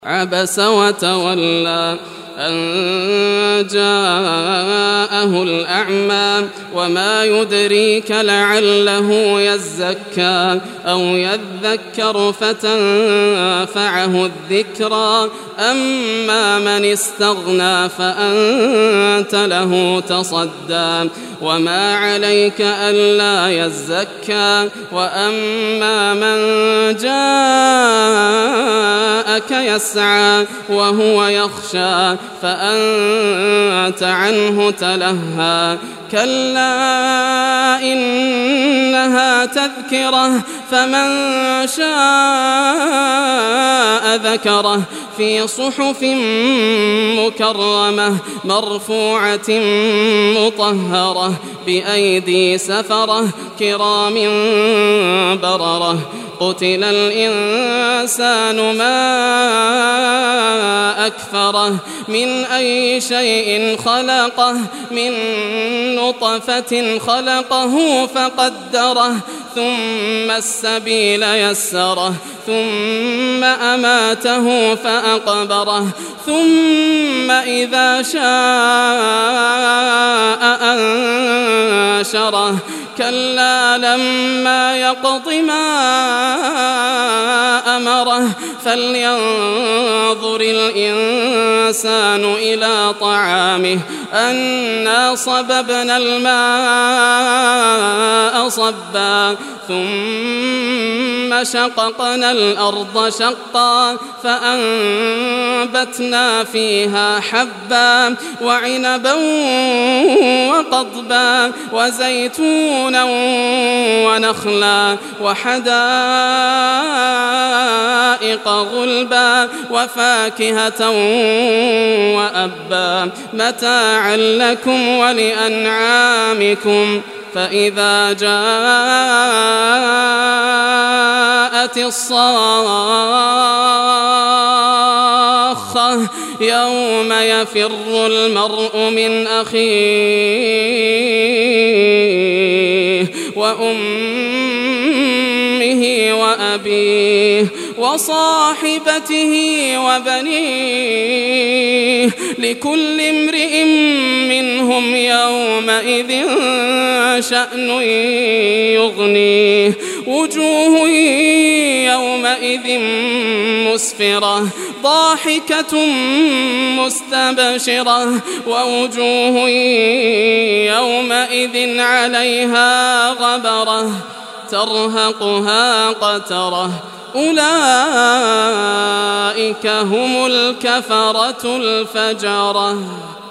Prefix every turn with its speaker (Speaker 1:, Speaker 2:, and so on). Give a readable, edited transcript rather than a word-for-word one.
Speaker 1: عبس وتولى أن جاءه الأعمى وما يدريك لعله يزكى أو يذكر فتنفعه الذكرى أما من استغنى فأنت له تصدى وما عليك ألا يزكى وأما من جاءك يسعى وهو يخشى فأنت عنه تلهى كلا إنها تذكرة فمن شاء ذكره في صحف مكرمة مرفوعة مطهرة بأيدي سفرة كرام بررة قتل الإنسان ما أكفره من أي شيء خلقه من نطفة خلقه فقدره ثم السبيل يسره ثم أماته فأقبره ثم إذا شاء أنشره كلا لما يقض ما أمره فلينظر الإنسان إلى طعامه أنا صببنا الماء صبا ثم شققنا الأرض شقا فأنبتنا فيها حبا وعنبا وقضبا وزيتونا ونخلا وحدائق غلبا وفاكهة وأبا متاعا لكم ولأنعامكم فإذا جاءت الصاخة يوم يفر المرء من أخيه وأمه وأبيه وصاحبته وبنيه لكل امرئ منهم يومئذ شأن يغنيه وجوه يومئذ مسفرة ضاحكة مستبشرة ووجوه يومئذ عليها غبرة ترهقها قترة أولئك هم الكفرة الفجرة.